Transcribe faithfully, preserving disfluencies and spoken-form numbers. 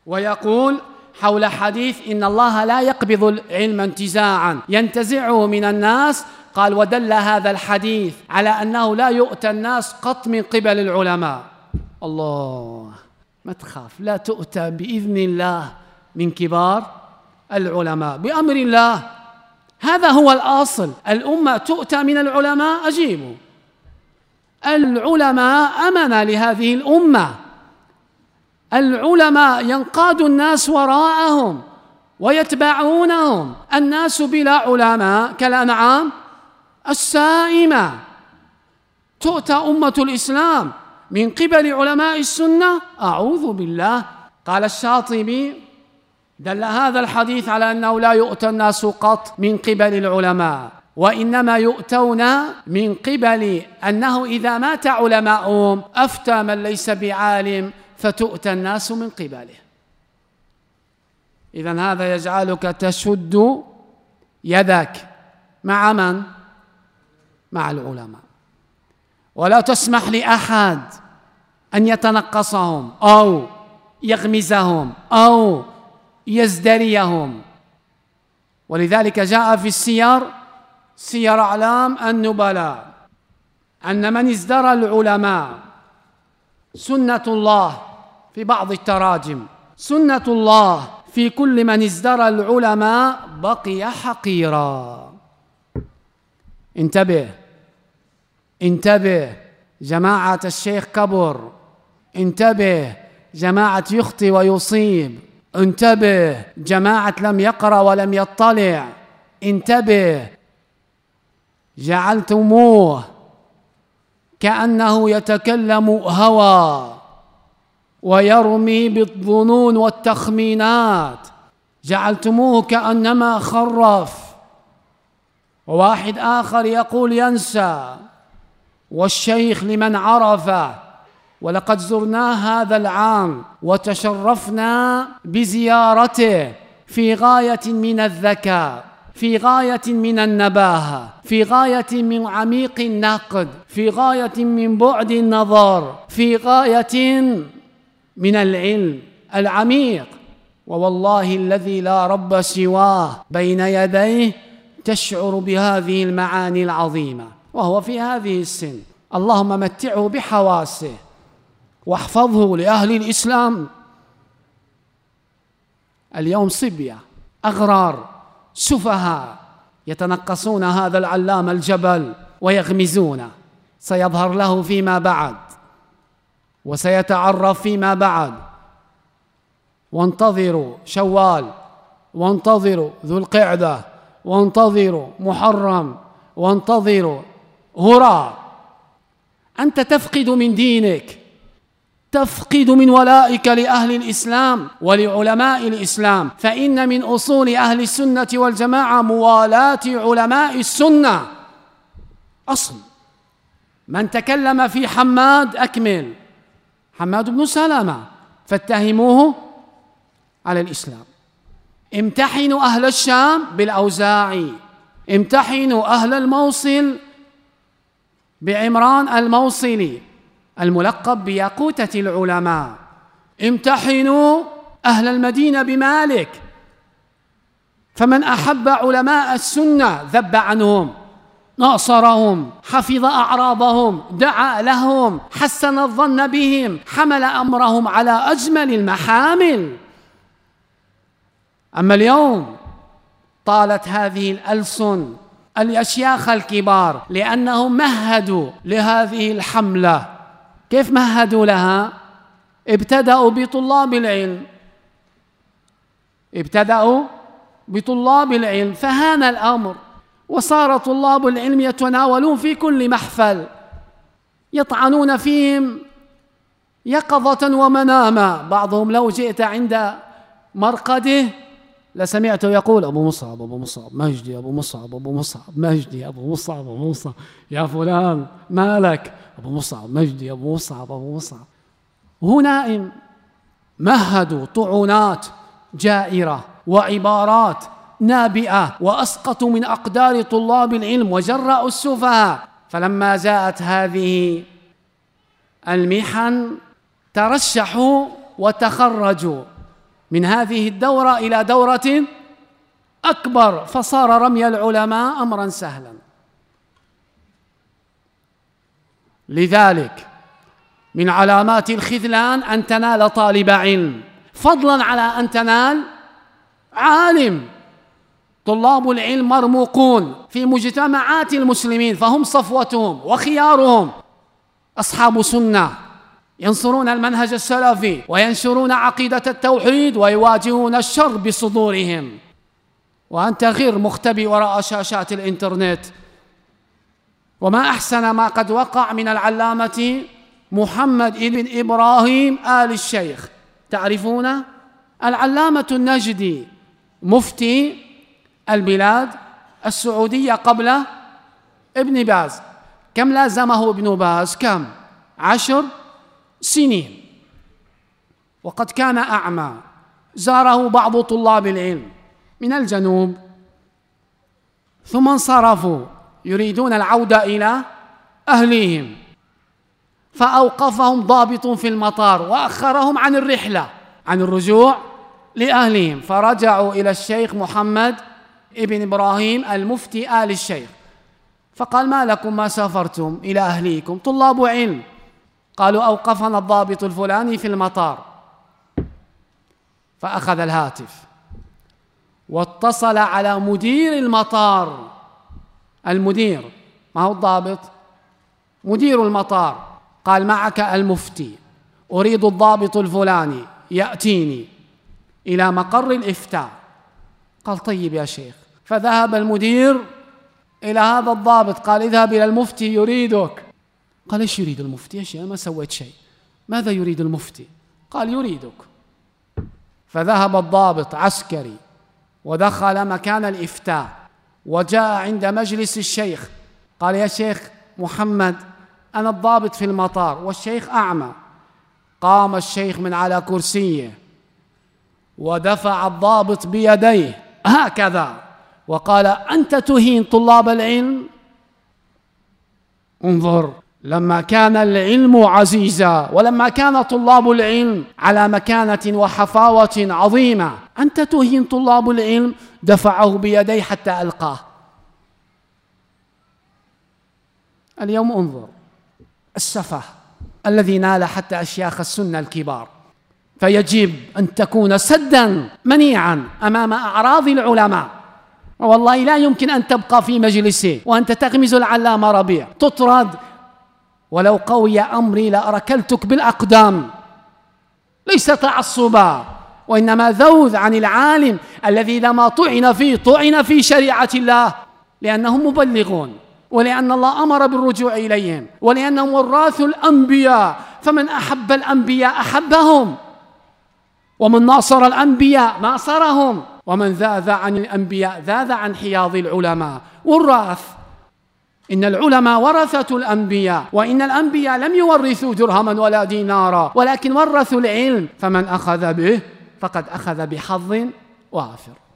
ويقول حول حديث إن الله لا يقبض العلم انتزاعا ينتزعه من الناس، قال ودل هذا الحديث على أنه لا يؤتى الناس قط من قبل العلماء. الله، ما تخاف، لا تؤتى بإذن الله من كبار العلماء بأمر الله. هذا هو الأصل، الأمة تؤتى من العلماء. أجيبوا، العلماء أمنة لهذه الأمة، العلماء ينقاد الناس وراءهم ويتبعونهم. الناس بلا علماء كالأنعام السائمة. تؤتى أمة الإسلام من قبل علماء السنة، أعوذ بالله. قال الشاطبي دل هذا الحديث على أنه لا يؤتى الناس قط من قبل العلماء، وإنما يؤتون من قبل أنه إذا مات علماؤهم أفتى من ليس بعالم فتؤتى الناس من قبله. إذن هذا يجعلك تشد يدك مع من؟ مع العلماء، ولا تسمح لأحد أن يتنقصهم أو يغمزهم أو يزدريهم. ولذلك جاء في السير، سير أعلام النبلاء، أن من ازدرى العلماء سنة الله، في بعض التراجم سنة الله في كل من ازدرى العلماء بقي حقيرا. انتبه انتبه جماعة الشيخ كبر، انتبه جماعة يخطي ويصيب، انتبه جماعة لم يقرأ ولم يطلع، انتبه جعلتموه كأنه يتكلم هوى ويرمي بالظنون والتخمينات، جعلتموه كأنما خرف. وواحد آخر يقول ينسى، والشيخ لمن عرفه، ولقد زرناه هذا العام وتشرفنا بزيارته، في غاية من الذكاء، في غاية من النباهة، في غاية من عميق النقد، في غاية من بعد النظر، في غاية من العلم العميق. ووالله الذي لا رب سواه بين يديه تشعر بهذه المعاني العظيمة وهو في هذه السن. اللهم متعه بحواسه واحفظه لأهل الإسلام. اليوم صبية أغرار سفهاء يتنقصون هذا العلام الجبل ويغمزونه، سيظهر له فيما بعد وسيتعرف فيما بعد. وانتظروا شوال، وانتظروا ذو القعدة، وانتظروا محرم، وانتظروا هراء. أنت تفقد من دينك، تفقد من ولائك لأهل الإسلام ولعلماء الإسلام، فإن من أصول أهل السنة والجماعة موالاة علماء السنة. أصل. من تكلم في حماد أكمل، حماد بن سلمة، فاتهموه على الإسلام. امتحنوا أهل الشام بالأوزاعي، امتحنوا أهل الموصل بعمران الموصلي الملقب بياقوتة العلماء، امتحنوا أهل المدينة بمالك. فمن أحب علماء السنة ذب عنهم، ناصرهم، حفظ أعراضهم، دعا لهم، حسن الظن بهم، حمل أمرهم على أجمل المحامل. أما اليوم طالت هذه الألسن الأشياخ الكبار لأنهم مهدوا لهذه الحملة. كيف مهدوا لها؟ ابتدأوا بطلاب العلم، ابتدأوا بطلاب العلم فهان الأمر، وصار طلاب العلم يتناولون في كل محفل، يطعنون فيهم يقظة ومناما. بعضهم لو جئت عند مرقده لسمعته يقول أبو مصعب أبو مصعب مجدي أبو مصعب أبو مصعب مجدي أبو مصعب أبو مصعب، يا فلان مالك؟ أبو مصعب مجدي أبو مصعب أبو مصعب. هو نائم. مهدوا طعونات جائرة وعبارات نابئة، وأسقطوا من أقدار طلاب العلم وجرأوا السفهاء. فلما جاءت هذه المحن ترشحوا وتخرجوا من هذه الدورة إلى دورة أكبر، فصار رمي العلماء أمرا سهلا. لذلك من علامات الخذلان أن تنال طالب علم، فضلا على أن تنال عالم. طلاب العلم مرموقون في مجتمعات المسلمين، فهم صفوتهم وخيارهم، أصحاب سنة ينصرون المنهج السلفي وينشرون عقيدة التوحيد ويواجهون الشر بصدورهم، وأنت غير مختبئ وراء شاشات الإنترنت. وما أحسن ما قد وقع من العلامة محمد بن إبراهيم آل الشيخ، تعرفون؟ العلامة النجدي مفتي البلاد السعودية قبل ابن باز. كم لازمه ابن باز؟ كم؟ عشر سنين، وقد كان أعمى. زاره بعض طلاب العلم من الجنوب، ثم انصرفوا يريدون العودة إلى أهليهم، فأوقفهم ضابط في المطار وأخرهم عن الرحلة، عن الرجوع لأهلهم، فرجعوا إلى الشيخ محمد ابن إبراهيم المفتي آل الشيخ، فقال: ما لكم ما سافرتم إلى أهليكم؟ طلاب علم. قالوا: أوقفنا الضابط الفلاني في المطار. فأخذ الهاتف واتصل على مدير المطار. المدير، ما هو الضابط، مدير المطار. قال: معك المفتي، أريد الضابط الفلاني يأتيني إلى مقر الإفتاء. قال: طيب يا شيخ. فذهب المدير إلى هذا الضابط، قال: اذهب إلى المفتي يريدك. قال: ايش يريد المفتي؟ يا شيخ أنا ما سويت شيء. ماذا يريد المفتي؟ قال: يريدك. فذهب الضابط عسكري ودخل مكان الإفتاء وجاء عند مجلس الشيخ. قال: يا شيخ محمد، أنا الضابط في المطار والشيخ أعمى. قام الشيخ من على كرسيه ودفع الضابط بيديه هكذا وقال: أنت تهين طلاب العلم؟ انظر، لما كان العلم عزيزا ولما كان طلاب العلم على مكانة وحفاوة عظيمة، أنت تهين طلاب العلم. دفعه بيديه حتى ألقاه. اليوم انظر السفه الذي نال حتى أشياخ السنة الكبار. فيجب أن تكون سدا منيعا أمام أعراض العلماء. والله لا يمكن أن تبقى في مجلسه وأنت تغمز العلامة ربيع، تطرد. ولو قوي أمري لأركلتك بالأقدام. ليس تعصبا، وإنما ذوذ عن العالم الذي لما طعن فيه طعن في شريعة الله، لأنهم مبلغون، ولأن الله أمر بالرجوع إليهم، ولأنهم وراث الأنبياء. فمن أحب الأنبياء أحبهم، ومن ناصر الأنبياء ناصرهم، ومن ذاذ عن الأنبياء ذاذ عن حياض العلماء. وراث، إن العلماء ورثة الأنبياء، وإن الأنبياء لم يورثوا درهما ولا دينارا، ولكن ورثوا العلم، فمن أخذ به فقد أخذ بحظ وافر.